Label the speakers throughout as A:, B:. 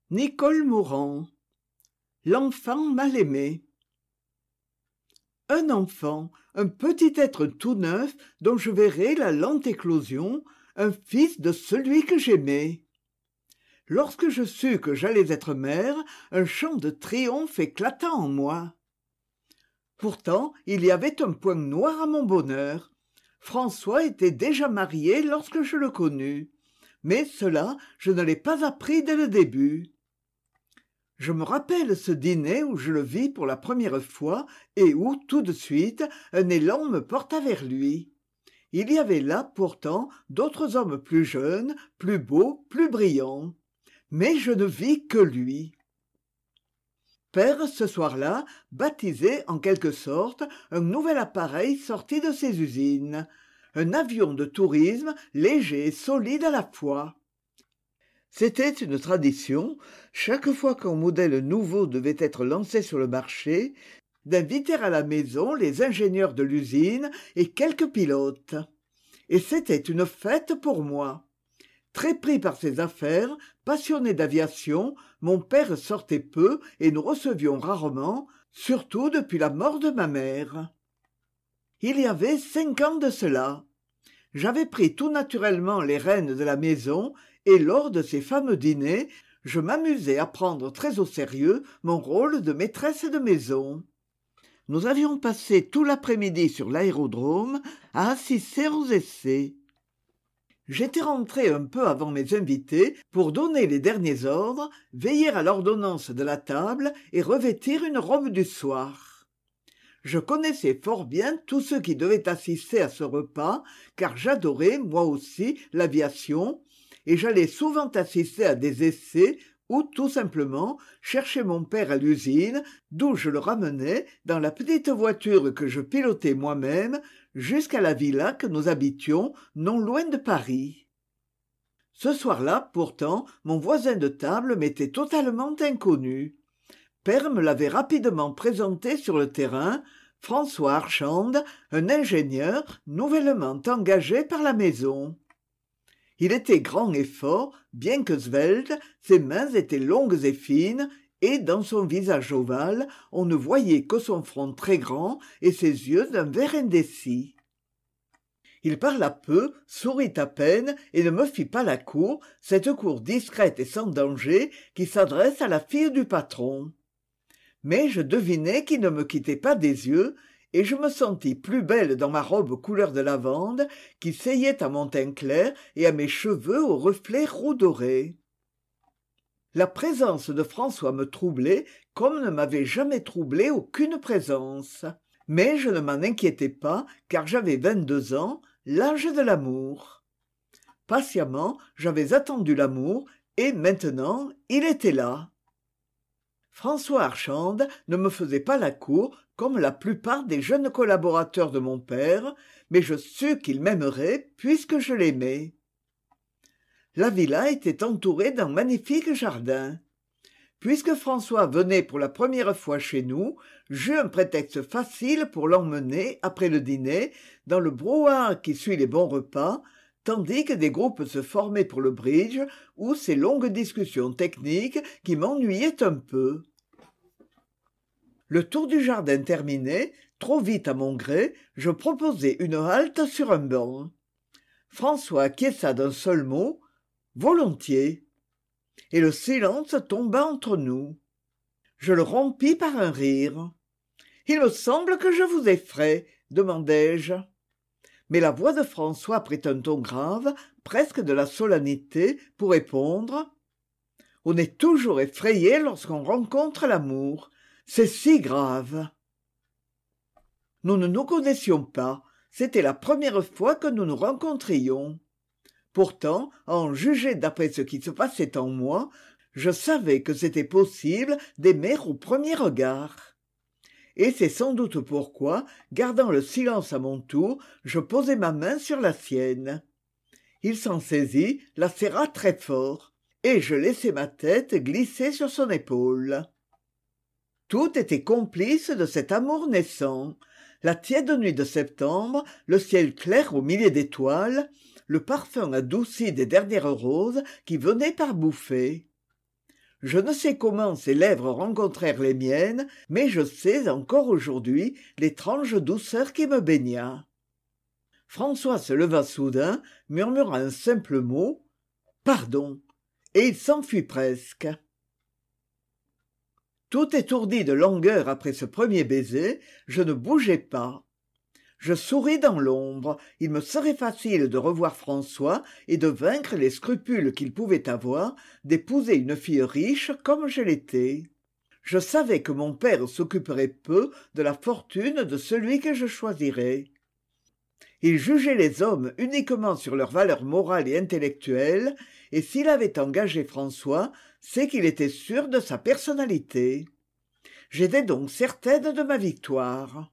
A: Nicole Morand. L'enfant mal aimé. Un enfant, un petit être tout neuf dont je verrai la lente éclosion, un fils de celui que j'aimais. Lorsque je sus que j'allais être mère, un chant de triomphe éclata en moi. Pourtant, il y avait un point noir à mon bonheur. François était déjà marié lorsque je le connus. Mais cela, je ne l'ai pas appris dès le début. Je me rappelle ce dîner où je le vis pour la première fois et où, tout de suite, un élan me porta vers lui. Il y avait là, pourtant, d'autres hommes plus jeunes, plus beaux, plus brillants. Mais je ne vis que lui. Père, ce soir-là, baptisait, en quelque sorte, un nouvel appareil sorti de ses usines. Un avion de tourisme, léger et solide à la fois. C'était une tradition, chaque fois qu'un modèle nouveau devait être lancé sur le marché, d'inviter à la maison les ingénieurs de l'usine et quelques pilotes. Et c'était une fête pour moi. Très pris par ses affaires, passionné d'aviation, mon père sortait peu et nous recevions rarement, surtout depuis la mort de ma mère. Il y avait 5 ans de cela. J'avais pris tout naturellement les rênes de la maison et lors de ces fameux dîners, je m'amusais à prendre très au sérieux mon rôle de maîtresse de maison. Nous avions passé tout l'après-midi sur l'aérodrome à assister aux essais. J'étais rentré un peu avant mes invités pour donner les derniers ordres, veiller à l'ordonnance de la table et revêtir une robe du soir. Je connaissais fort bien tous ceux qui devaient assister à ce repas, car j'adorais, moi aussi, l'aviation, et j'allais souvent assister à des essais ou, tout simplement, chercher mon père à l'usine, d'où je le ramenais, dans la petite voiture que je pilotais moi-même, jusqu'à la villa que nous habitions, non loin de Paris. Ce soir-là, pourtant, mon voisin de table m'était totalement inconnu. Père me l'avait rapidement présenté sur le terrain, François Archande, un ingénieur nouvellement engagé par la maison. Il était grand et fort, bien que svelte, ses mains étaient longues et fines, et dans son visage ovale, on ne voyait que son front très grand et ses yeux d'un vert indécis. Il parla peu, sourit à peine et ne me fit pas la cour, cette cour discrète et sans danger qui s'adresse à la fille du patron. Mais je devinai qu'il ne me quittait pas des yeux, et je me sentis plus belle dans ma robe couleur de lavande qui seyait à mon teint clair et à mes cheveux aux reflets roux dorés. La présence de François me troublait comme ne m'avait jamais troublé aucune présence. Mais je ne m'en inquiétais pas, car j'avais 22 ans, l'âge de l'amour. Patiemment, j'avais attendu l'amour, et maintenant, il était là. François Archande ne me faisait pas la cour comme la plupart des jeunes collaborateurs de mon père, mais je sus qu'il m'aimerait puisque je l'aimais. La villa était entourée d'un magnifique jardin. Puisque François venait pour la première fois chez nous, j'eus un prétexte facile pour l'emmener, après le dîner, dans le brouhaha qui suit les bons repas, tandis que des groupes se formaient pour le bridge ou ces longues discussions techniques qui m'ennuyaient un peu. Le tour du jardin terminé, trop vite à mon gré, je proposai une halte sur un banc. François acquiesça d'un seul mot « Volontiers ». Et le silence tomba entre nous. Je le rompis par un rire. « Il me semble que je vous effraie, demandai-je. Mais la voix de François prit un ton grave, presque de la solennité, pour répondre. On est toujours effrayé lorsqu'on rencontre l'amour. C'est si grave. Nous ne nous connaissions pas. C'était la première fois que nous nous rencontrions. Pourtant, à en juger d'après ce qui se passait en moi, je savais que c'était possible d'aimer au premier regard. Et c'est sans doute pourquoi, gardant le silence à mon tour, je posai ma main sur la sienne. Il s'en saisit, la serra très fort, et je laissai ma tête glisser sur son épaule. Tout était complice de cet amour naissant. La tiède nuit de septembre, le ciel clair aux milliers d'étoiles, le parfum adouci des dernières roses qui venaient par bouffées. Je ne sais comment ses lèvres rencontrèrent les miennes, mais je sais encore aujourd'hui l'étrange douceur qui me baigna. François se leva soudain, murmura un simple mot « Pardon !» et il s'enfuit presque. Tout étourdi de langueur après ce premier baiser, je ne bougeais pas. Je souris dans l'ombre, il me serait facile de revoir François et de vaincre les scrupules qu'il pouvait avoir d'épouser une fille riche comme je l'étais. Je savais que mon père s'occuperait peu de la fortune de celui que je choisirais. Il jugeait les hommes uniquement sur leurs valeurs morales et intellectuelles, et s'il avait engagé François, c'est qu'il était sûr de sa personnalité. J'étais donc certaine de ma victoire.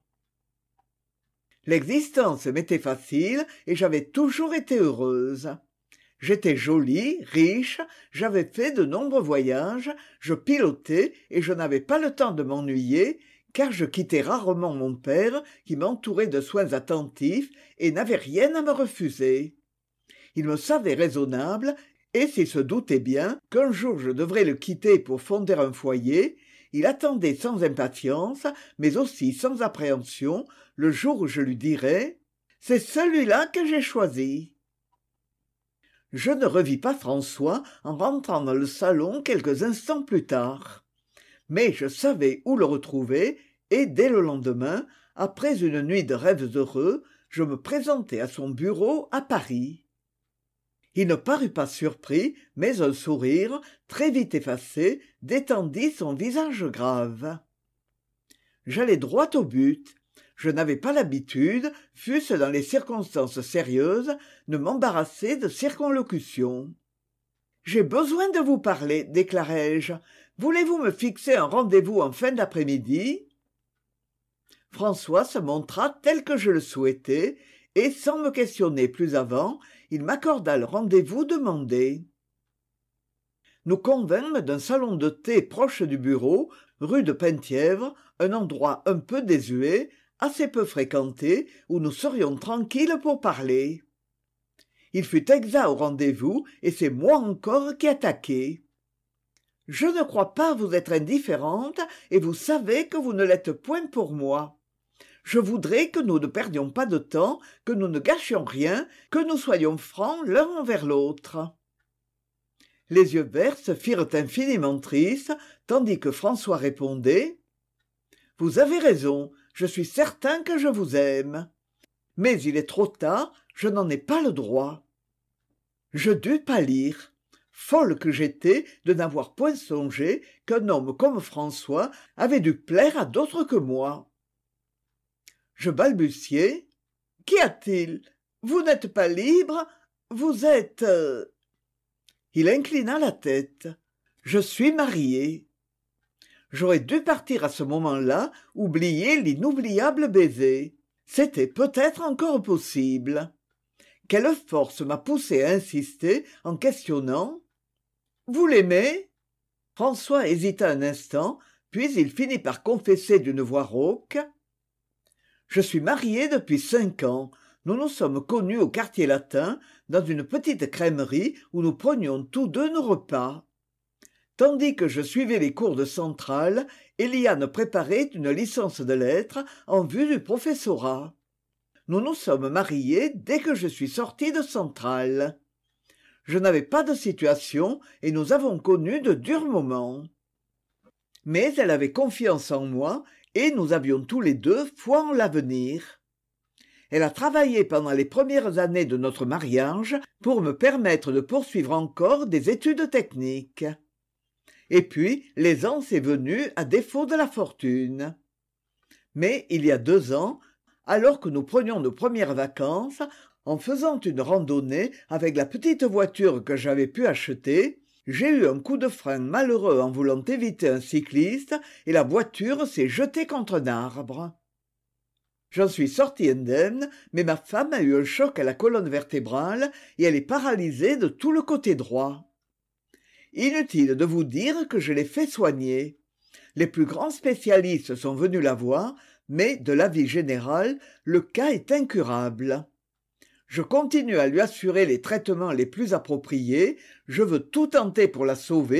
A: L'existence m'était facile et j'avais toujours été heureuse. J'étais jolie, riche, j'avais fait de nombreux voyages, je pilotais et je n'avais pas le temps de m'ennuyer, car je quittais rarement mon père qui m'entourait de soins attentifs et n'avait rien à me refuser. Il me savait raisonnable, et s'il se doutait bien qu'un jour je devrais le quitter pour fonder un foyer, il attendait sans impatience, mais aussi sans appréhension, le jour où je lui dirais « C'est celui-là que j'ai choisi ». Je ne revis pas François en rentrant dans le salon quelques instants plus tard. Mais je savais où le retrouver, et dès le lendemain, après une nuit de rêves heureux, je me présentai à son bureau à Paris. Il ne parut pas surpris, mais un sourire, très vite effacé, détendit son visage grave. J'allai droit au but. Je n'avais pas l'habitude, fût-ce dans les circonstances sérieuses, de m'embarrasser de circonlocutions. « J'ai besoin de vous parler, déclarai-je. Voulez-vous me fixer un rendez-vous en fin d'après-midi » François se montra tel que je le souhaitais, et sans me questionner plus avant, il m'accorda le rendez-vous demandé. Nous convînmes d'un salon de thé proche du bureau, rue de Penthièvre, un endroit un peu désuet, assez peu fréquenté, où nous serions tranquilles pour parler. Il fut exact au rendez-vous, et c'est moi encore qui attaquai. « Je ne crois pas vous être indifférente, et vous savez que vous ne l'êtes point pour moi. Je voudrais que nous ne perdions pas de temps, que nous ne gâchions rien, que nous soyons francs l'un envers l'autre. » Les yeux verts se firent infiniment tristes, tandis que François répondait « Vous avez raison, je suis certain que je vous aime. Mais il est trop tard, je n'en ai pas le droit. » Je dus pâlir. Folle que j'étais de n'avoir point songé qu'un homme comme François avait dû plaire à d'autres que moi. Je balbutiai. « Qu'y a-t-il ? Vous n'êtes pas libre ? Vous êtes... » Il inclina la tête. « Je suis marié. » J'aurais dû partir à ce moment-là, oublier l'inoubliable baiser. C'était peut-être encore possible. Quelle force m'a poussé à insister en questionnant « Vous l'aimez ?» François hésita un instant, puis il finit par confesser d'une voix rauque « Je suis marié depuis 5 ans. Nous nous sommes connus au quartier latin, dans une petite crèmerie où nous prenions tous deux nos repas. Tandis que je suivais les cours de Centrale, Éliane préparait une licence de lettres en vue du professorat. Nous nous sommes mariés dès que je suis sorti de Centrale. Je n'avais pas de situation et nous avons connu de durs moments. Mais elle avait confiance en moi et nous avions tous les deux foi en l'avenir. Elle a travaillé pendant les premières années de notre mariage pour me permettre de poursuivre encore des études techniques. Et puis, l'aisance est venue à défaut de la fortune. Mais il y a 2 ans, alors que nous prenions nos premières vacances, en faisant une randonnée avec la petite voiture que j'avais pu acheter, j'ai eu un coup de frein malheureux en voulant éviter un cycliste et la voiture s'est jetée contre un arbre. J'en suis sorti indemne, mais ma femme a eu un choc à la colonne vertébrale et elle est paralysée de tout le côté droit. Inutile de vous dire que je l'ai fait soigner. Les plus grands spécialistes sont venus la voir, mais, de l'avis général, le cas est incurable. Je continue à lui assurer les traitements les plus appropriés, je veux tout tenter pour la sauver,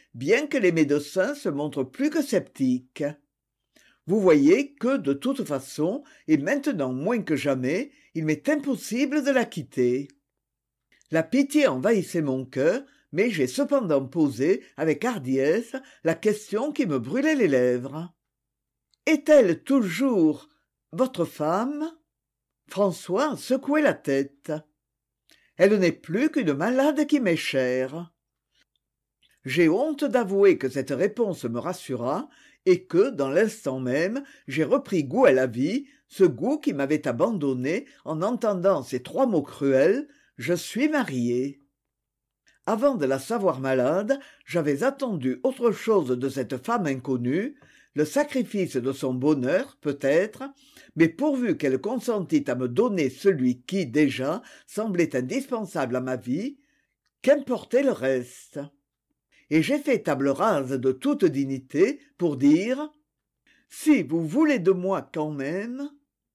A: bien que les médecins se montrent plus que sceptiques. Vous voyez que, de toute façon, et maintenant moins que jamais, il m'est impossible de la quitter. La pitié envahissait mon cœur, mais j'ai cependant posé, avec hardiesse, la question qui me brûlait les lèvres. « Est-elle toujours votre femme ?» François secouait la tête. « Elle n'est plus qu'une malade qui m'est chère. » J'ai honte d'avouer que cette réponse me rassura, et que, dans l'instant même, j'ai repris goût à la vie, ce goût qui m'avait abandonné en entendant ces 3 mots cruels « Je suis marié ». Avant de la savoir malade, j'avais attendu autre chose de cette femme inconnue, le sacrifice de son bonheur, peut-être, mais pourvu qu'elle consentît à me donner celui qui, déjà, semblait indispensable à ma vie, qu'importait le reste. Et j'ai fait table rase de toute dignité pour dire « Si vous voulez de moi quand même… »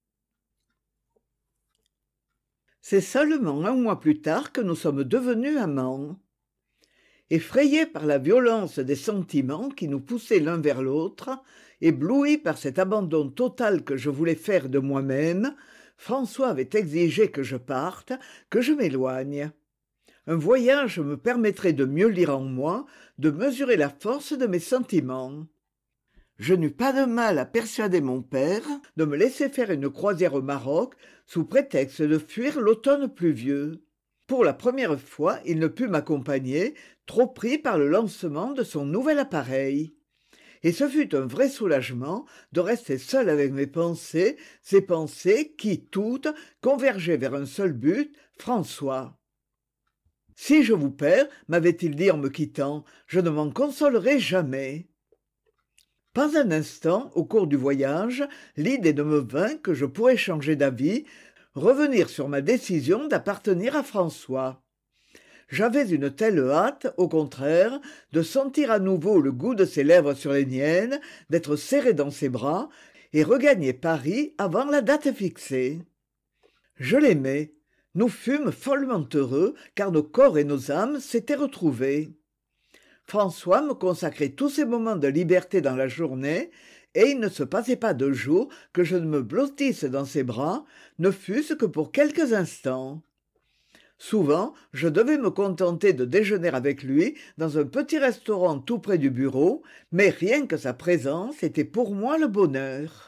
A: C'est seulement 1 mois plus tard que nous sommes devenus amants. Effrayé par la violence des sentiments qui nous poussaient l'un vers l'autre, ébloui par cet abandon total que je voulais faire de moi-même, François avait exigé que je parte, que je m'éloigne. Un voyage me permettrait de mieux lire en moi, de mesurer la force de mes sentiments. Je n'eus pas de mal à persuader mon père de me laisser faire une croisière au Maroc sous prétexte de fuir l'automne pluvieux. Pour la première fois, il ne put m'accompagner, trop pris par le lancement de son nouvel appareil. Et ce fut un vrai soulagement de rester seul avec mes pensées, ces pensées qui, toutes, convergeaient vers un seul but, François. « Si je vous perds, m'avait-il dit en me quittant, je ne m'en consolerai jamais. » Pas un instant, au cours du voyage, l'idée ne me vint que je pourrais changer d'avis, revenir sur ma décision d'appartenir à François. J'avais une telle hâte, au contraire, de sentir à nouveau le goût de ses lèvres sur les miennes, d'être serré dans ses bras, et regagner Paris avant la date fixée. Je l'aimais. Nous fûmes follement heureux, car nos corps et nos âmes s'étaient retrouvés. François me consacrait tous ses moments de liberté dans la journée, et il ne se passait pas de jour que je ne me blottisse dans ses bras, ne fût-ce que pour quelques instants. Souvent, je devais me contenter de déjeuner avec lui dans un petit restaurant tout près du bureau, mais rien que sa présence était pour moi le bonheur.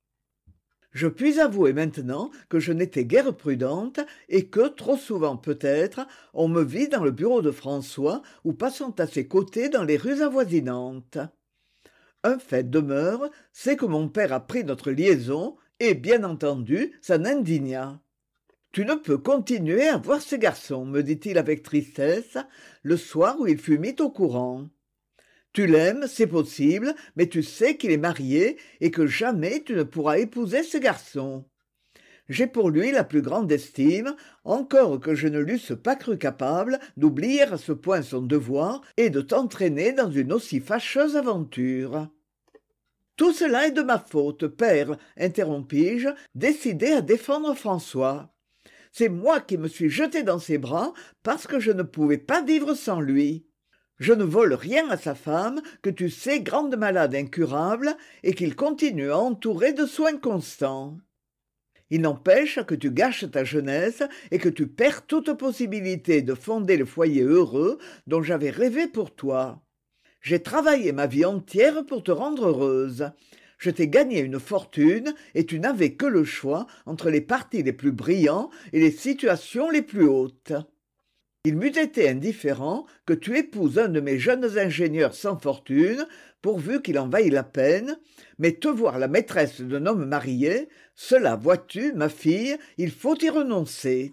A: Je puis avouer maintenant que je n'étais guère prudente et que, trop souvent peut-être, on me vit dans le bureau de François ou passant à ses côtés dans les rues avoisinantes. Un fait demeure, c'est que mon père a pris notre liaison et, bien entendu, ça n'indigna. « Tu ne peux continuer à voir ce garçon, me dit-il avec tristesse, le soir où il fut mis au courant. Tu l'aimes, c'est possible, mais tu sais qu'il est marié et que jamais tu ne pourras épouser ce garçon. J'ai pour lui la plus grande estime, encore que je ne l'eusse pas cru capable d'oublier à ce point son devoir et de t'entraîner dans une aussi fâcheuse aventure. » « Tout cela est de ma faute, père, interrompis-je, décidé à défendre François. C'est moi qui me suis jeté dans ses bras parce que je ne pouvais pas vivre sans lui. Je ne vole rien à sa femme, que tu sais grande malade incurable, et qu'il continue à entourer de soins constants. Il n'empêche que tu gâches ta jeunesse et que tu perds toute possibilité de fonder le foyer heureux dont j'avais rêvé pour toi. J'ai travaillé ma vie entière pour te rendre heureuse. Je t'ai gagné une fortune et tu n'avais que le choix entre les partis les plus brillants et les situations les plus hautes. Il m'eût été indifférent que tu épouses un de mes jeunes ingénieurs sans fortune, pourvu qu'il en vaille la peine, mais te voir la maîtresse d'un homme marié, cela, vois-tu, ma fille, il faut y renoncer.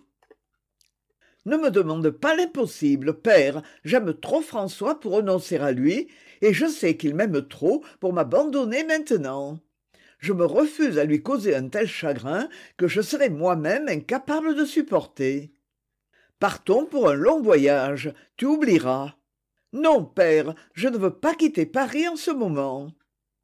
A: Ne me demande pas l'impossible, père, j'aime trop François pour renoncer à lui, et je sais qu'il m'aime trop pour m'abandonner maintenant. Je me refuse à lui causer un tel chagrin que je serais moi-même incapable de supporter. Partons pour un long voyage, tu oublieras. Non, père, je ne veux pas quitter Paris en ce moment.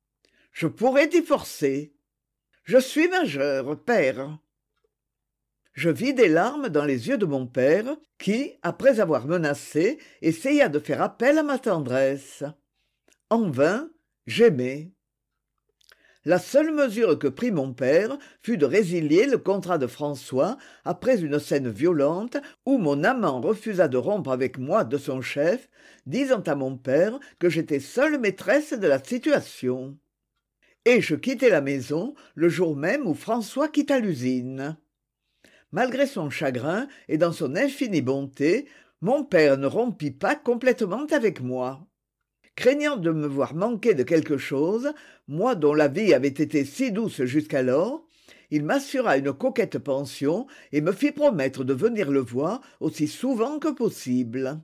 A: Je pourrais t'y forcer. Je suis majeur, père. Je vis des larmes dans les yeux de mon père, qui, après avoir menacé, essaya de faire appel à ma tendresse. En vain, j'aimais. La seule mesure que prit mon père fut de résilier le contrat de François après une scène violente où mon amant refusa de rompre avec moi de son chef, disant à mon père que j'étais seule maîtresse de la situation. Et je quittai la maison le jour même où François quitta l'usine. Malgré son chagrin et dans son infinie bonté, mon père ne rompit pas complètement avec moi. Craignant de me voir manquer de quelque chose, moi dont la vie avait été si douce jusqu'alors, il m'assura une coquette pension et me fit promettre de venir le voir aussi souvent que possible.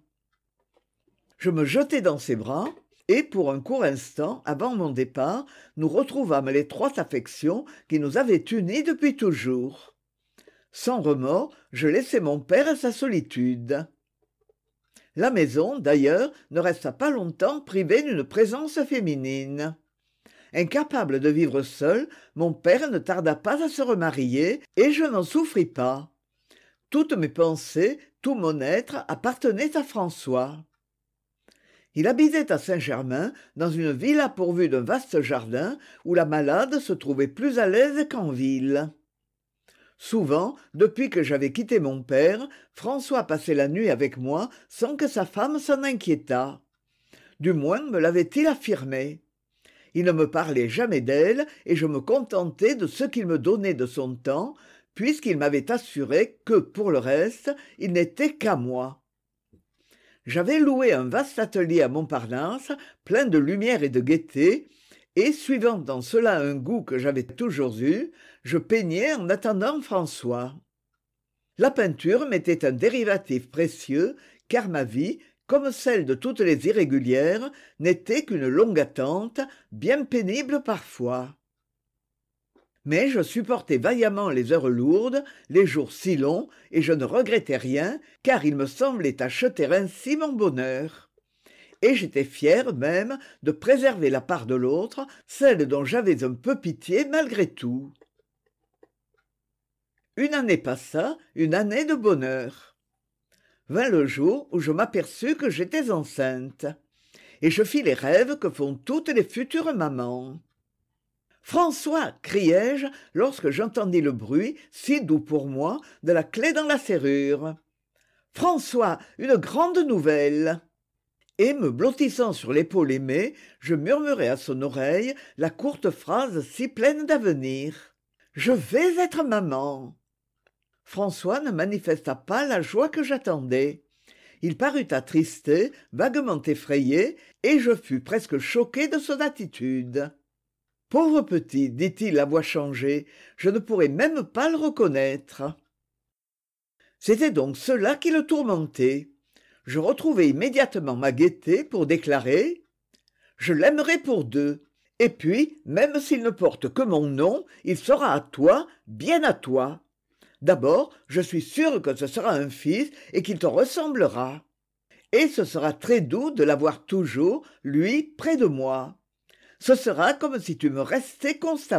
A: Je me jetai dans ses bras, et pour un court instant, avant mon départ, nous retrouvâmes l'étroite affection qui nous avait unis depuis toujours. Sans remords, je laissai mon père à sa solitude. La maison, d'ailleurs, ne resta pas longtemps privée d'une présence féminine. Incapable de vivre seul, mon père ne tarda pas à se remarier, et je n'en souffris pas. Toutes mes pensées, tout mon être appartenaient à François. Il habitait à Saint-Germain, dans une villa pourvue d'un vaste jardin, où la malade se trouvait plus à l'aise qu'en ville. Souvent, depuis que j'avais quitté mon père, François passait la nuit avec moi sans que sa femme s'en inquiétât. Du moins me l'avait-il affirmé. Il ne me parlait jamais d'elle et je me contentais de ce qu'il me donnait de son temps, puisqu'il m'avait assuré que, pour le reste, il n'était qu'à moi. J'avais loué un vaste atelier à Montparnasse, plein de lumière et de gaieté, et, suivant dans cela un goût que j'avais toujours eu, je peignais en attendant François. La peinture m'était un dérivatif précieux, car ma vie, comme celle de toutes les irrégulières, n'était qu'une longue attente, bien pénible parfois. Mais je supportais vaillamment les heures lourdes, les jours si longs, et je ne regrettais rien, car il me semblait acheter ainsi mon bonheur. Et j'étais fier même de préserver la part de l'autre, celle dont j'avais un peu pitié malgré tout. Une année passa, une année de bonheur. Vint le jour où je m'aperçus que j'étais enceinte, et je fis les rêves que font toutes les futures mamans. « François !» criai-je lorsque j'entendis le bruit, si doux pour moi, de la clé dans la serrure. « François, une grande nouvelle !» Et, me blottissant sur l'épaule aimée, je murmurai à son oreille la courte phrase si pleine d'avenir. « Je vais être maman !» François ne manifesta pas la joie que j'attendais. Il parut attristé, vaguement effrayé, et je fus presque choqué de son attitude. « Pauvre petit, dit-il à voix changée, je ne pourrais même pas le reconnaître. » C'était donc cela qui le tourmentait. Je retrouvai immédiatement ma gaieté pour déclarer « Je l'aimerai pour deux, et puis, même s'il ne porte que mon nom, il sera à toi, bien à toi. D'abord, je suis sûre que ce sera un fils et qu'il te ressemblera. Et ce sera très doux de l'avoir toujours, lui, près de moi. Ce sera comme si tu me restais constamment. »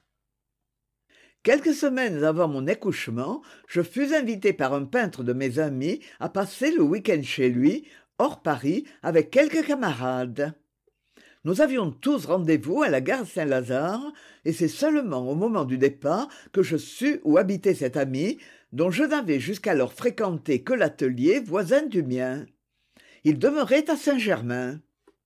A: Quelques semaines avant mon accouchement, je fus invité par un peintre de mes amis à passer le week-end chez lui, hors Paris, avec quelques camarades. Nous avions tous rendez-vous à la gare Saint-Lazare, et c'est seulement au moment du départ que je sus où habitait cet ami, dont je n'avais jusqu'alors fréquenté que l'atelier voisin du mien. Il demeurait à Saint-Germain.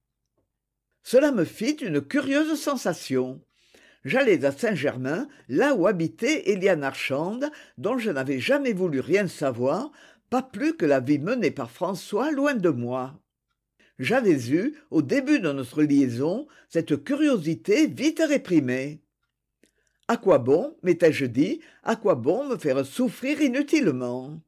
A: Cela me fit une curieuse sensation. J'allais à Saint-Germain, là où habitait Éliane Archande, dont je n'avais jamais voulu rien savoir, pas plus que la vie menée par François loin de moi. J'avais eu, au début de notre liaison, cette curiosité vite réprimée. À quoi bon, m'étais-je dit, à quoi bon me faire souffrir inutilement?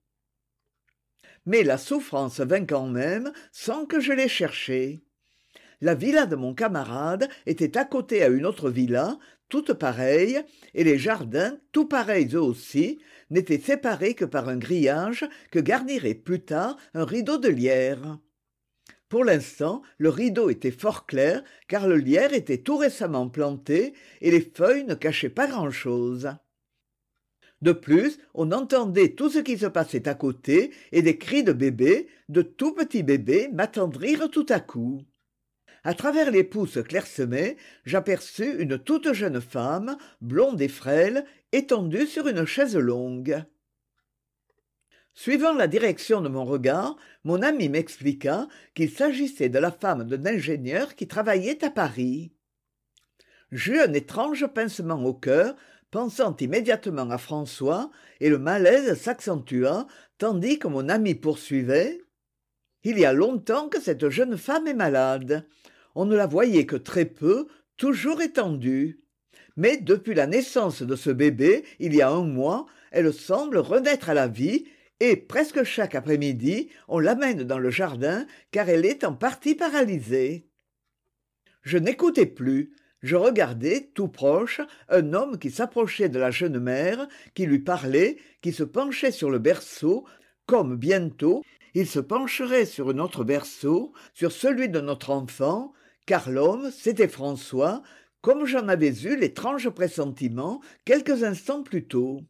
A: Mais la souffrance vint quand même, sans que je l'aie cherchée. La villa de mon camarade était à côté à une autre villa, toute pareille, et les jardins, tout pareils eux aussi, n'étaient séparés que par un grillage que garnirait plus tard un rideau de lierre. Pour l'instant, le rideau était fort clair, car le lierre était tout récemment planté, et les feuilles ne cachaient pas grand-chose. De plus, on entendait tout ce qui se passait à côté et des cris de bébés, de tout petits bébés, m'attendrirent tout à coup. À travers les pousses clairsemées, j'aperçus une toute jeune femme, blonde et frêle, étendue sur une chaise longue. Suivant la direction de mon regard, mon ami m'expliqua qu'il s'agissait de la femme d'un ingénieur qui travaillait à Paris. J'eus un étrange pincement au cœur, pensant immédiatement à François, et le malaise s'accentua, tandis que mon ami poursuivait. Il y a longtemps que cette jeune femme est malade. On ne la voyait que très peu, toujours étendue. Mais depuis la naissance de ce bébé, il y a un mois, elle semble renaître à la vie, et presque chaque après-midi, on l'amène dans le jardin, car elle est en partie paralysée. Je n'écoutais plus. Je regardais, tout proche, un homme qui s'approchait de la jeune mère, qui lui parlait, qui se penchait sur le berceau, comme bientôt il se pencherait sur notre berceau, sur celui de notre enfant, car l'homme, c'était François, comme j'en avais eu l'étrange pressentiment quelques instants plus tôt.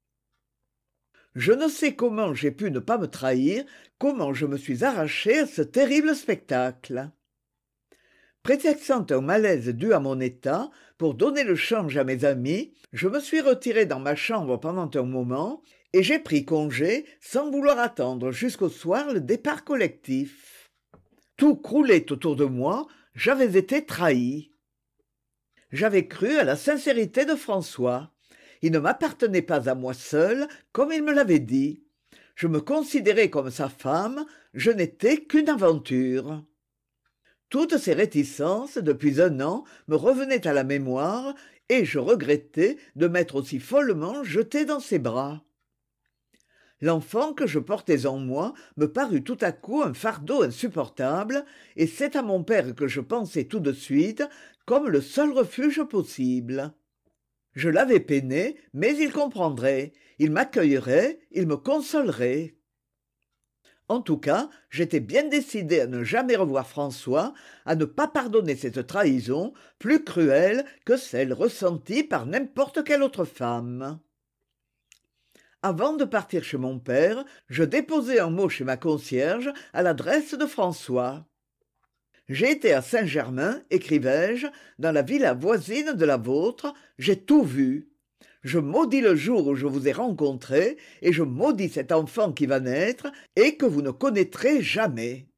A: Je ne sais comment j'ai pu ne pas me trahir, comment je me suis arraché à ce terrible spectacle. Prétextant un malaise dû à mon état, pour donner le change à mes amis, je me suis retiré dans ma chambre pendant un moment, et j'ai pris congé sans vouloir attendre jusqu'au soir le départ collectif. Tout croulait autour de moi, j'avais été trahi. J'avais cru à la sincérité de François. Il ne m'appartenait pas à moi seul, comme il me l'avait dit. Je me considérais comme sa femme, je n'étais qu'une aventure. Toutes ces réticences, depuis un an, me revenaient à la mémoire, et je regrettais de m'être aussi follement jeté dans ses bras. L'enfant que je portais en moi me parut tout à coup un fardeau insupportable, et c'est à mon père que je pensai tout de suite, comme le seul refuge possible. Je l'avais peiné, mais il comprendrait, il m'accueillerait, il me consolerait. En tout cas, j'étais bien décidé à ne jamais revoir François, à ne pas pardonner cette trahison, plus cruelle que celle ressentie par n'importe quelle autre femme. Avant de partir chez mon père, je déposai un mot chez ma concierge à l'adresse de François. J'ai été à Saint-Germain, écrivai-je, dans la villa voisine de la vôtre, j'ai tout vu. Je maudis le jour où je vous ai rencontré, et je maudis cet enfant qui va naître, et que vous ne connaîtrez jamais.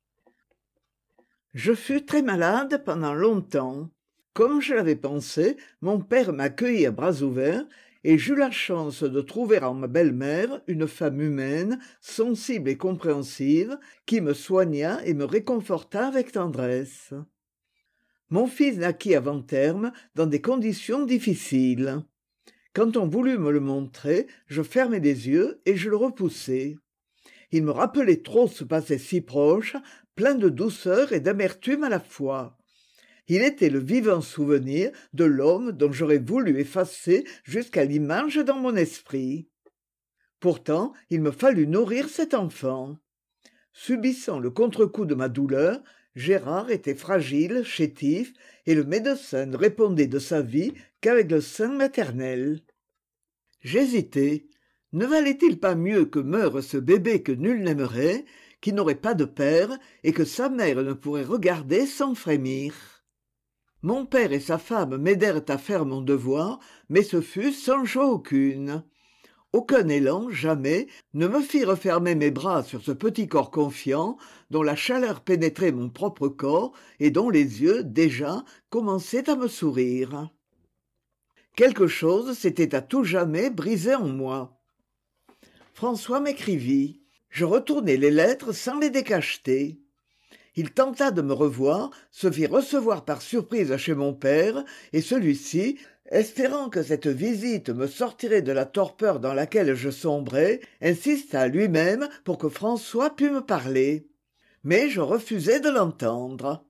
A: Je fus très malade pendant longtemps. Comme je l'avais pensé, mon père m'accueillit à bras ouverts, et j'eus la chance de trouver en ma belle-mère une femme humaine, sensible et compréhensive, qui me soigna et me réconforta avec tendresse. Mon fils naquit avant terme, dans des conditions difficiles. Quand on voulut me le montrer, je fermai les yeux et je le repoussai. Il me rappelait trop ce passé si proche, plein de douceur et d'amertume à la fois. Il était le vivant souvenir de l'homme dont j'aurais voulu effacer jusqu'à l'image dans mon esprit. Pourtant, il me fallut nourrir cet enfant. Subissant le contre-coup de ma douleur, Gérard était fragile, chétif, et le médecin ne répondait de sa vie qu'avec le sein maternel. J'hésitais. Ne valait-il pas mieux que meure ce bébé que nul n'aimerait, qui n'aurait pas de père, et que sa mère ne pourrait regarder sans frémir? Mon père et sa femme m'aidèrent à faire mon devoir, mais ce fut sans joie aucune. Aucun élan, jamais, ne me fit refermer mes bras sur ce petit corps confiant, dont la chaleur pénétrait mon propre corps et dont les yeux, déjà, commençaient à me sourire. Quelque chose s'était à tout jamais brisé en moi. François m'écrivit. Je retournai les lettres sans les décacheter. Il tenta de me revoir, se fit recevoir par surprise chez mon père, et celui-ci, espérant que cette visite me sortirait de la torpeur dans laquelle je sombrais, insista lui-même pour que François pût me parler. Mais je refusai de l'entendre.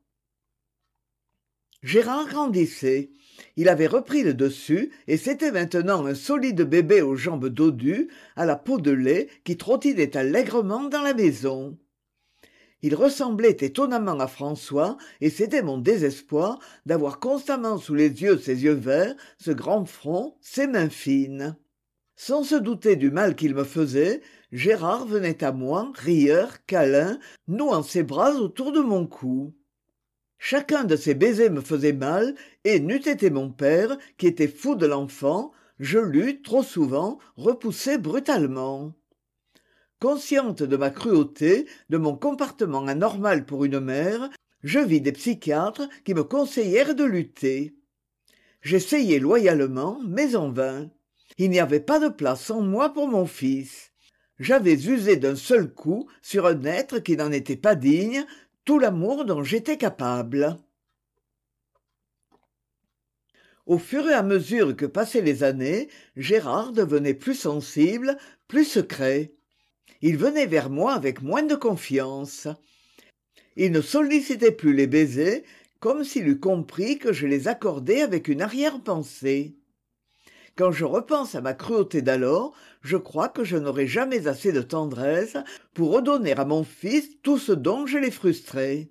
A: Gérard grandissait. Il avait repris le dessus, et c'était maintenant un solide bébé aux jambes dodues, à la peau de lait, qui trottinait allègrement dans la maison. Il ressemblait étonnamment à François, et c'était mon désespoir d'avoir constamment sous les yeux ses yeux verts, ce grand front, ses mains fines. Sans se douter du mal qu'il me faisait, Gérard venait à moi, rieur, câlin, nouant ses bras autour de mon cou. Chacun de ces baisers me faisait mal, et n'eût été mon père, qui était fou de l'enfant, je l'eus, trop souvent, repoussé brutalement. Consciente de ma cruauté, de mon comportement anormal pour une mère, je vis des psychiatres qui me conseillèrent de lutter. J'essayai loyalement, mais en vain. Il n'y avait pas de place en moi pour mon fils. J'avais usé d'un seul coup, sur un être qui n'en était pas digne, tout l'amour dont j'étais capable. Au fur et à mesure que passaient les années, Gérard devenait plus sensible, plus secret. Il venait vers moi avec moins de confiance. Il ne sollicitait plus les baisers, comme s'il eût compris que je les accordais avec une arrière-pensée. Quand je repense à ma cruauté d'alors, je crois que je n'aurai jamais assez de tendresse pour redonner à mon fils tout ce dont je l'ai frustré.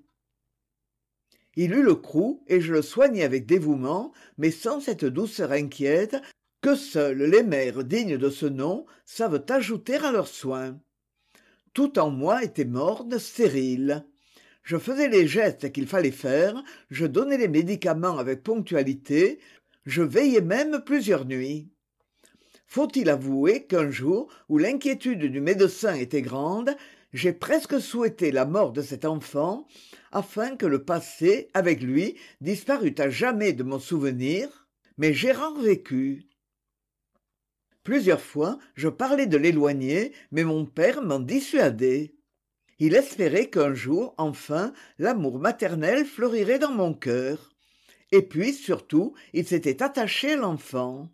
A: Il eut le croup et je le soignai avec dévouement, mais sans cette douceur inquiète que seules les mères dignes de ce nom savent ajouter à leurs soins. Tout en moi était morne, stérile. Je faisais les gestes qu'il fallait faire, je donnais les médicaments avec ponctualité, je veillais même plusieurs nuits. Faut-il avouer qu'un jour, où l'inquiétude du médecin était grande, j'ai presque souhaité la mort de cet enfant, afin que le passé, avec lui, disparût à jamais de mon souvenir, mais Gérard vécut. Plusieurs fois, je parlais de l'éloigner, mais mon père m'en dissuadait. Il espérait qu'un jour, enfin, l'amour maternel fleurirait dans mon cœur. Et puis, surtout, il s'était attaché à l'enfant.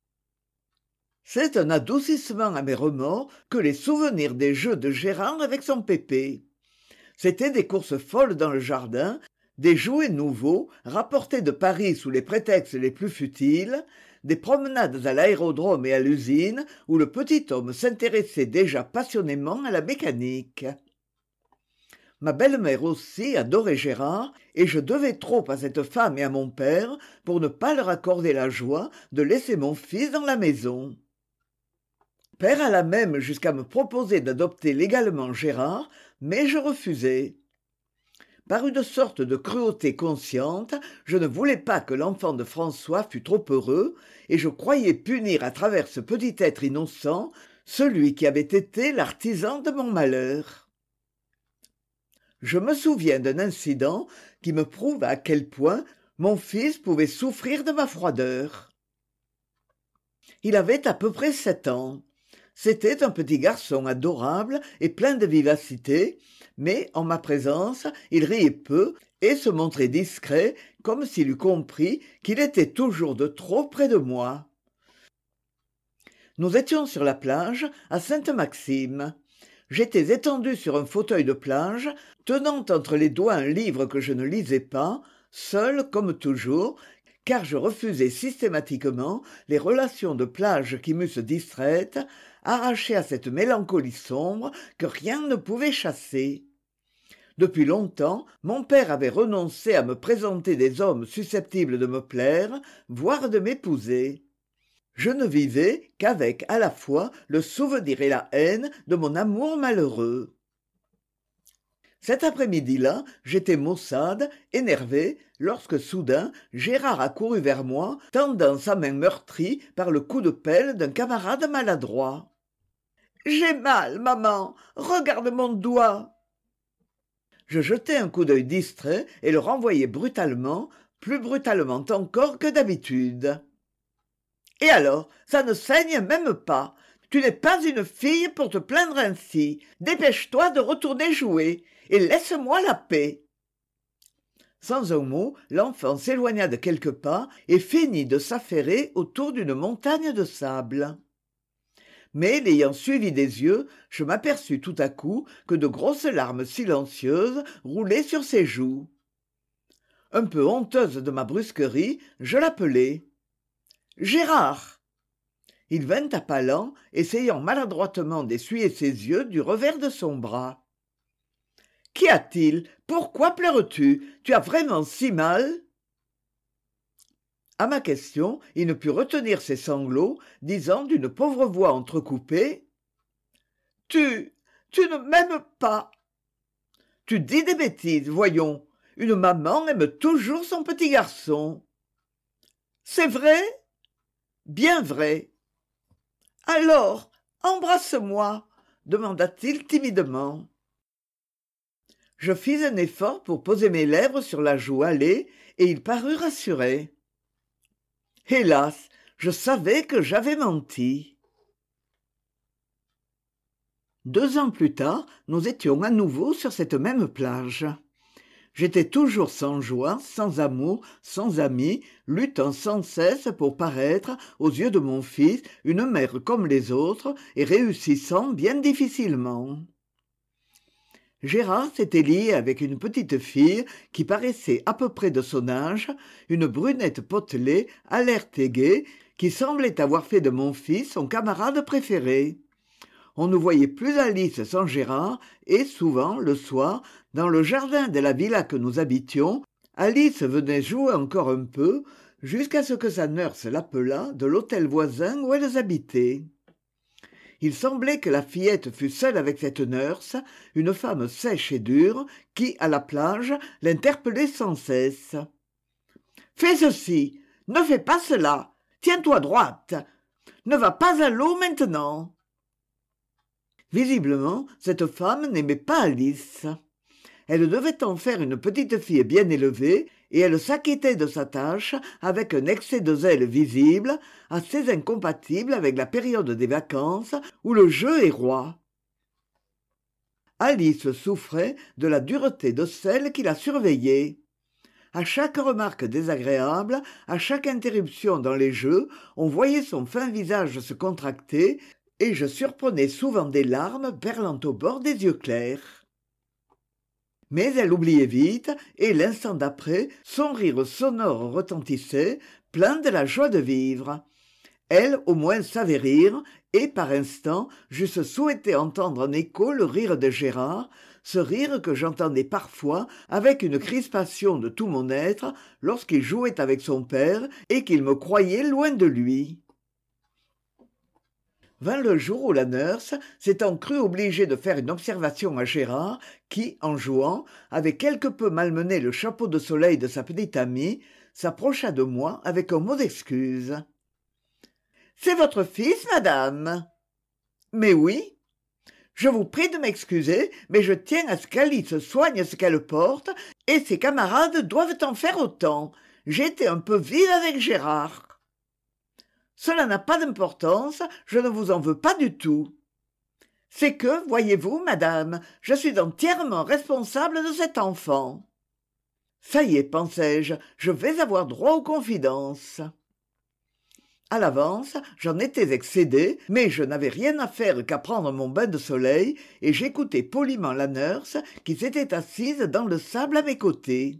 A: C'est un adoucissement à mes remords que les souvenirs des jeux de Gérard avec son pépé. C'étaient des courses folles dans le jardin, des jouets nouveaux, rapportés de Paris sous les prétextes les plus futiles, des promenades à l'aérodrome et à l'usine, où le petit homme s'intéressait déjà passionnément à la mécanique. Ma belle-mère aussi adorait Gérard, et je devais trop à cette femme et à mon père pour ne pas leur accorder la joie de laisser mon fils dans la maison. Père alla même jusqu'à me proposer d'adopter légalement Gérard, mais je refusai. Par une sorte de cruauté consciente, je ne voulais pas que l'enfant de François fût trop heureux, et je croyais punir à travers ce petit être innocent celui qui avait été l'artisan de mon malheur. Je me souviens d'un incident qui me prouve à quel point mon fils pouvait souffrir de ma froideur. Il avait à peu près 7 ans. C'était un petit garçon adorable et plein de vivacité, mais en ma présence, il riait peu et se montrait discret, comme s'il eût compris qu'il était toujours de trop près de moi. Nous étions sur la plage, à Sainte-Maxime. J'étais étendu sur un fauteuil de plage, tenant entre les doigts un livre que je ne lisais pas, seul comme toujours, car je refusais systématiquement les relations de plage qui m'eussent distraite, arraché à cette mélancolie sombre que rien ne pouvait chasser. Depuis longtemps, mon père avait renoncé à me présenter des hommes susceptibles de me plaire, voire de m'épouser. Je ne vivais qu'avec à la fois le souvenir et la haine de mon amour malheureux. Cet après-midi-là, j'étais maussade, énervé, lorsque soudain Gérard accourut vers moi, tendant sa main meurtrie par le coup de pelle d'un camarade maladroit. « J'ai mal, maman, regarde mon doigt !» Je jetai un coup d'œil distrait et le renvoyai brutalement, plus brutalement encore que d'habitude. « Et alors, ça ne saigne même pas. Tu n'es pas une fille pour te plaindre ainsi. Dépêche-toi de retourner jouer et laisse-moi la paix. » Sans un mot, l'enfant s'éloigna de quelques pas et feignit de s'affairer autour d'une montagne de sable. Mais, l'ayant suivi des yeux, je m'aperçus tout à coup que de grosses larmes silencieuses roulaient sur ses joues. Un peu honteuse de ma brusquerie, je l'appelai. « Gérard !» Il vint à pas lents, essayant maladroitement d'essuyer ses yeux du revers de son bras. « Qu'y a-t-il ? Pourquoi pleures-tu ? Tu as vraiment si mal ?» À ma question, il ne put retenir ses sanglots, disant d'une pauvre voix entrecoupée: « Tu ne m'aimes pas. Tu dis des bêtises, voyons. Une maman aime toujours son petit garçon. » « C'est vrai ? » ?»« Bien vrai. »« Alors, embrasse-moi, » demanda-t-il timidement. Je fis un effort pour poser mes lèvres sur la joue hâlée, et il parut rassuré. Hélas, je savais que j'avais menti. 2 ans plus tard, nous étions à nouveau sur cette même plage. J'étais toujours sans joie, sans amour, sans amis, luttant sans cesse pour paraître, aux yeux de mon fils, une mère comme les autres, et réussissant bien difficilement. Gérard s'était lié avec une petite fille qui paraissait à peu près de son âge, une brunette potelée, alerte et gaie, qui semblait avoir fait de mon fils son camarade préféré. On ne voyait plus Alice sans Gérard, et souvent, le soir, dans le jardin de la villa que nous habitions, Alice venait jouer encore un peu, jusqu'à ce que sa nurse l'appelât de l'hôtel voisin où elles habitaient. Il semblait que la fillette fût seule avec cette nurse, une femme sèche et dure, qui, à la plage, l'interpellait sans cesse. « Fais ceci, ne fais pas cela, tiens-toi droite, ne va pas à l'eau maintenant. » Visiblement, cette femme n'aimait pas Alice. Elle devait en faire une petite fille bien élevée, et elle s'acquittait de sa tâche avec un excès de zèle visible, assez incompatible avec la période des vacances où le jeu est roi. Alice souffrait de la dureté de celle qui la surveillait. À chaque remarque désagréable, à chaque interruption dans les jeux, on voyait son fin visage se contracter, et je surprenais souvent des larmes perlant au bord des yeux clairs. Mais elle oubliait vite, et l'instant d'après, son rire sonore retentissait, plein de la joie de vivre. Elle, au moins, savait rire, et par instants, j'eusse souhaité entendre en écho le rire de Gérard, ce rire que j'entendais parfois avec une crispation de tout mon être lorsqu'il jouait avec son père et qu'il me croyait loin de lui. Vint le jour où la nurse, s'étant crue obligée de faire une observation à Gérard, qui, en jouant, avait quelque peu malmené le chapeau de soleil de sa petite amie, s'approcha de moi avec un mot d'excuse. « C'est votre fils, madame ?»« Mais oui. »« Je vous prie de m'excuser, mais je tiens à ce qu'Alice soigne ce qu'elle porte, et ses camarades doivent en faire autant. J'ai été un peu vive avec Gérard. » Cela n'a pas d'importance, je ne vous en veux pas du tout. C'est que, voyez-vous, madame, je suis entièrement responsable de cet enfant. Ça y est, pensai-je, je vais avoir droit aux confidences. À l'avance, j'en étais excédé, mais je n'avais rien à faire qu'à prendre mon bain de soleil, et j'écoutais poliment la nurse qui s'était assise dans le sable à mes côtés.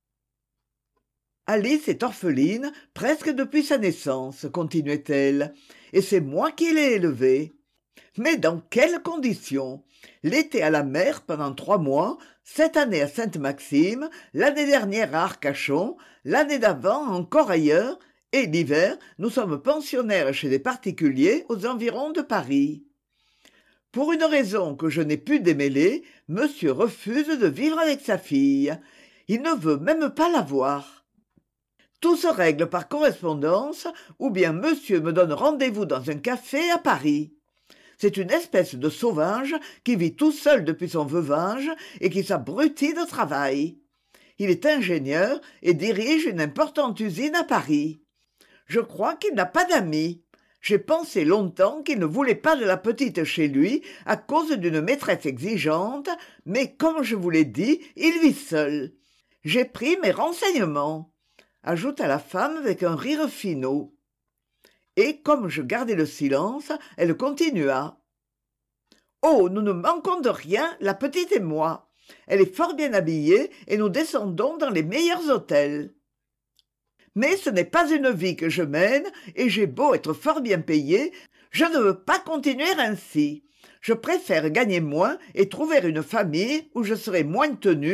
A: Alice est orpheline presque depuis sa naissance, continuait-elle, et c'est moi qui l'ai élevée. Mais dans quelles conditions? L'été à la mer pendant 3 mois, cette année à Sainte-Maxime, l'année dernière à Arcachon, l'année d'avant encore ailleurs, et l'hiver, nous sommes pensionnaires chez des particuliers aux environs de Paris. Pour une raison que je n'ai pu démêler, monsieur refuse de vivre avec sa fille. Il ne veut même pas la voir. Tout se règle par correspondance, ou bien monsieur me donne rendez-vous dans un café à Paris. C'est une espèce de sauvage qui vit tout seul depuis son veuvage et qui s'abrutit de travail. Il est ingénieur et dirige une importante usine à Paris. Je crois qu'il n'a pas d'amis. J'ai pensé longtemps qu'il ne voulait pas de la petite chez lui à cause d'une maîtresse exigeante, mais comme je vous l'ai dit, il vit seul. J'ai pris mes renseignements, ajouta la femme avec un rire finaud. Et comme je gardais le silence, elle continua. « Oh, nous ne manquons de rien, la petite et moi. Elle est fort bien habillée et nous descendons dans les meilleurs hôtels. Mais ce n'est pas une vie que je mène, et j'ai beau être fort bien payé, je ne veux pas continuer ainsi. Je préfère gagner moins et trouver une famille où je serai moins tenu,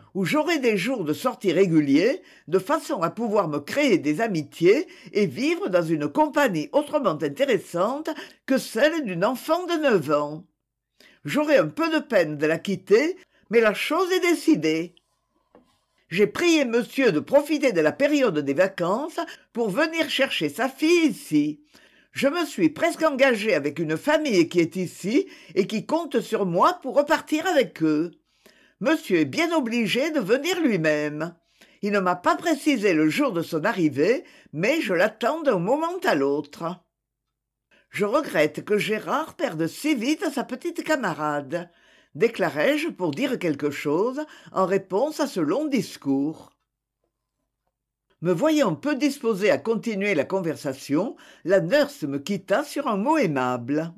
A: où j'aurais des jours de sortie réguliers, de façon à pouvoir me créer des amitiés et vivre dans une compagnie autrement intéressante que celle d'une enfant de 9 ans. J'aurais un peu de peine de la quitter, mais la chose est décidée. J'ai prié monsieur de profiter de la période des vacances pour venir chercher sa fille ici. Je me suis presque engagé avec une famille qui est ici et qui compte sur moi pour repartir avec eux. Monsieur est bien obligé de venir lui-même. Il ne m'a pas précisé le jour de son arrivée, mais je l'attends d'un moment à l'autre. Je regrette que Gérard perde si vite sa petite camarade, déclarai-je pour dire quelque chose en réponse à ce long discours. Me voyant peu disposé à continuer la conversation, la nurse me quitta sur un mot aimable.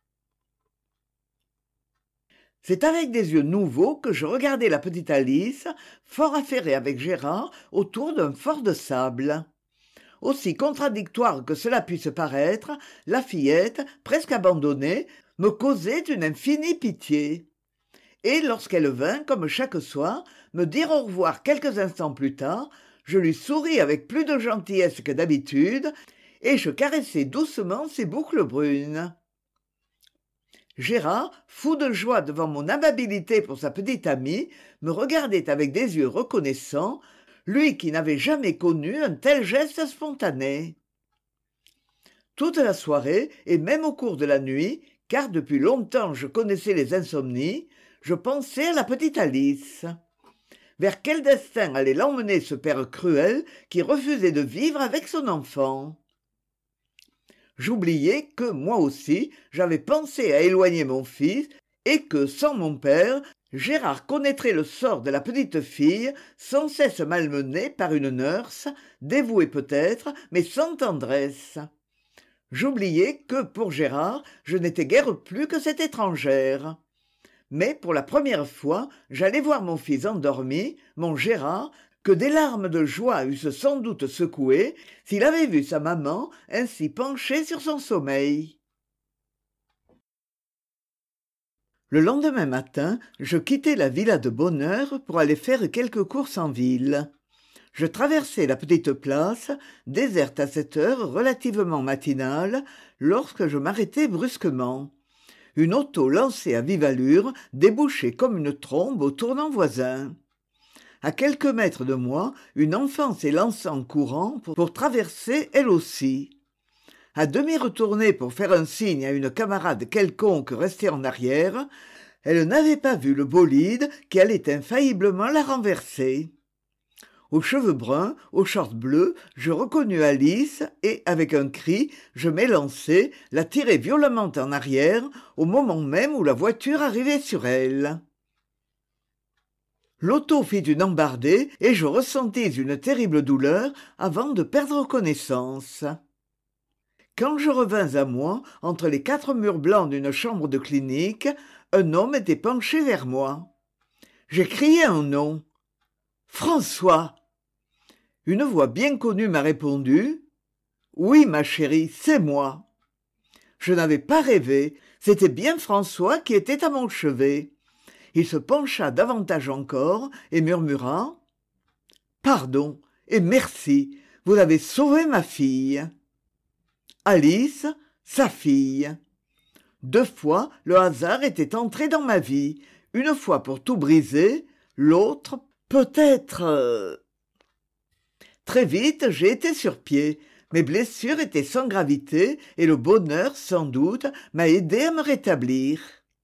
A: C'est avec des yeux nouveaux que je regardai la petite Alice, fort affairée avec Gérard autour d'un fort de sable. Aussi contradictoire que cela puisse paraître, la fillette, presque abandonnée, me causait une infinie pitié. Et lorsqu'elle vint, comme chaque soir, me dire au revoir quelques instants plus tard, je lui souris avec plus de gentillesse que d'habitude, et je caressai doucement ses boucles brunes. Gérard, fou de joie devant mon amabilité pour sa petite amie, me regardait avec des yeux reconnaissants, lui qui n'avait jamais connu un tel geste spontané. Toute la soirée, et même au cours de la nuit, car depuis longtemps je connaissais les insomnies, je pensais à la petite Alice. Vers quel destin allait l'emmener ce père cruel qui refusait de vivre avec son enfant? J'oubliais que, moi aussi, j'avais pensé à éloigner mon fils et que, sans mon père, Gérard connaîtrait le sort de la petite fille, sans cesse malmenée par une nurse, dévouée peut-être, mais sans tendresse. J'oubliais que, pour Gérard, je n'étais guère plus que cette étrangère. Mais pour la première fois, j'allais voir mon fils endormi, mon Gérard, que des larmes de joie eussent sans doute secoué s'il avait vu sa maman ainsi penchée sur son sommeil. Le lendemain matin, je quittai la villa de Bonheur pour aller faire quelques courses en ville. Je traversai la petite place, déserte à cette heure relativement matinale, lorsque je m'arrêtai brusquement. Une auto lancée à vive allure débouchait comme une trombe au tournant voisin. À quelques mètres de moi, une enfant s'élança en courant pour traverser elle aussi. À demi retournée pour faire un signe à une camarade quelconque restée en arrière, elle n'avait pas vu le bolide qui allait infailliblement la renverser. Aux cheveux bruns, aux shorts bleus, je reconnus Alice et, avec un cri, je m'élançai, la tirai violemment en arrière, au moment même où la voiture arrivait sur elle. L'auto fit une embardée et je ressentis une terrible douleur avant de perdre connaissance. Quand je revins à moi, entre les 4 murs blancs d'une chambre de clinique, un homme était penché vers moi. J'ai crié un nom. « François !» Une voix bien connue m'a répondu. « Oui, ma chérie, c'est moi. » Je n'avais pas rêvé, c'était bien François qui était à mon chevet. Il se pencha davantage encore et murmura « Pardon et merci, vous avez sauvé ma fille. » Alice, sa fille. 2 fois, le hasard était entré dans ma vie, une fois pour tout briser, l'autre, peut-être... Très vite, j'ai été sur pied. Mes blessures étaient sans gravité et le bonheur, sans doute, m'a aidé à me rétablir.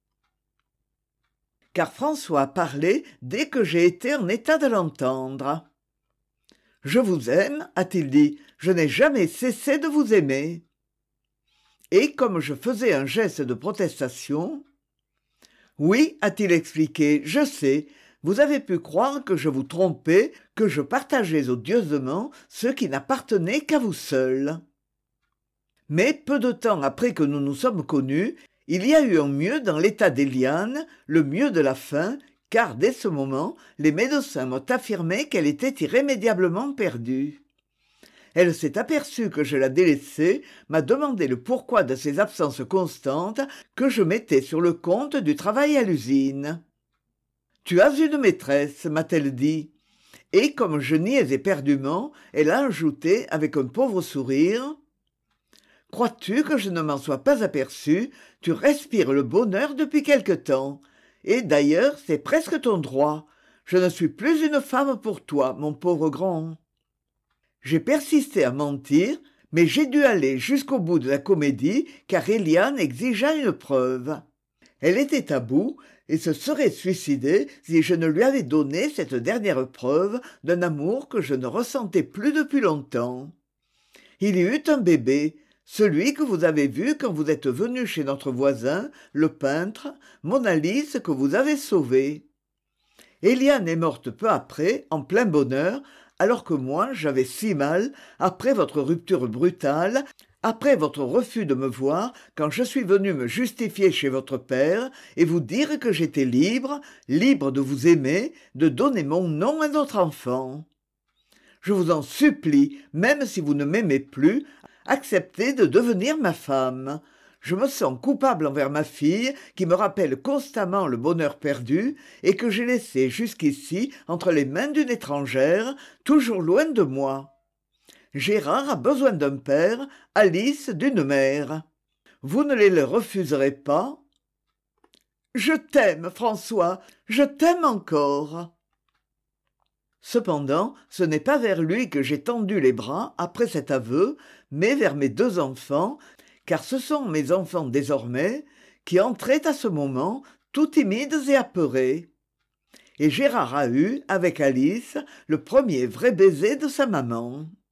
A: Car François a parlé dès que j'ai été en état de l'entendre. « Je vous aime, a-t-il dit, je n'ai jamais cessé de vous aimer. » Et comme je faisais un geste de protestation, « Oui, a-t-il expliqué, je sais, vous avez pu croire que je vous trompais, que je partageais odieusement ce qui n'appartenait qu'à vous seul. » Mais peu de temps après que nous nous sommes connus, il y a eu un mieux dans l'état d'Éliane, le mieux de la fin, car dès ce moment, les médecins m'ont affirmé qu'elle était irrémédiablement perdue. Elle s'est aperçue que je la délaissais, m'a demandé le pourquoi de ces absences constantes que je mettais sur le compte du travail à l'usine. Tu as une maîtresse, m'a-t-elle dit. Et comme je niais éperdument, elle a ajouté avec un pauvre sourire. Crois-tu que je ne m'en sois pas aperçu? Tu respires le bonheur depuis quelque temps. Et d'ailleurs, c'est presque ton droit. Je ne suis plus une femme pour toi, mon pauvre grand. J'ai persisté à mentir, mais j'ai dû aller jusqu'au bout de la comédie, car Éliane exigea une preuve. Elle était à bout, et se serait suicidée si je ne lui avais donné cette dernière preuve d'un amour que je ne ressentais plus depuis longtemps. Il y eut un bébé, celui que vous avez vu quand vous êtes venu chez notre voisin, le peintre, mon Alice que vous avez sauvée. Éliane est morte peu après, en plein bonheur, alors que moi j'avais si mal, après votre rupture brutale, après votre refus de me voir quand je suis venu me justifier chez votre père et vous dire que j'étais libre, libre de vous aimer, de donner mon nom à notre enfant. Je vous en supplie, même si vous ne m'aimez plus, acceptez de devenir ma femme. Je me sens coupable envers ma fille, qui me rappelle constamment le bonheur perdu, et que j'ai laissé jusqu'ici entre les mains d'une étrangère, toujours loin de moi. Gérard a besoin d'un père, Alice d'une mère. Vous ne les leur refuserez pas? Je t'aime, François, je t'aime encore. Cependant, ce n'est pas vers lui que j'ai tendu les bras après cet aveu, mais vers mes deux enfants, car ce sont mes enfants désormais, qui entraient à ce moment, tout timides et apeurés. Et Gérard a eu, avec Alice, le premier vrai baiser de sa maman.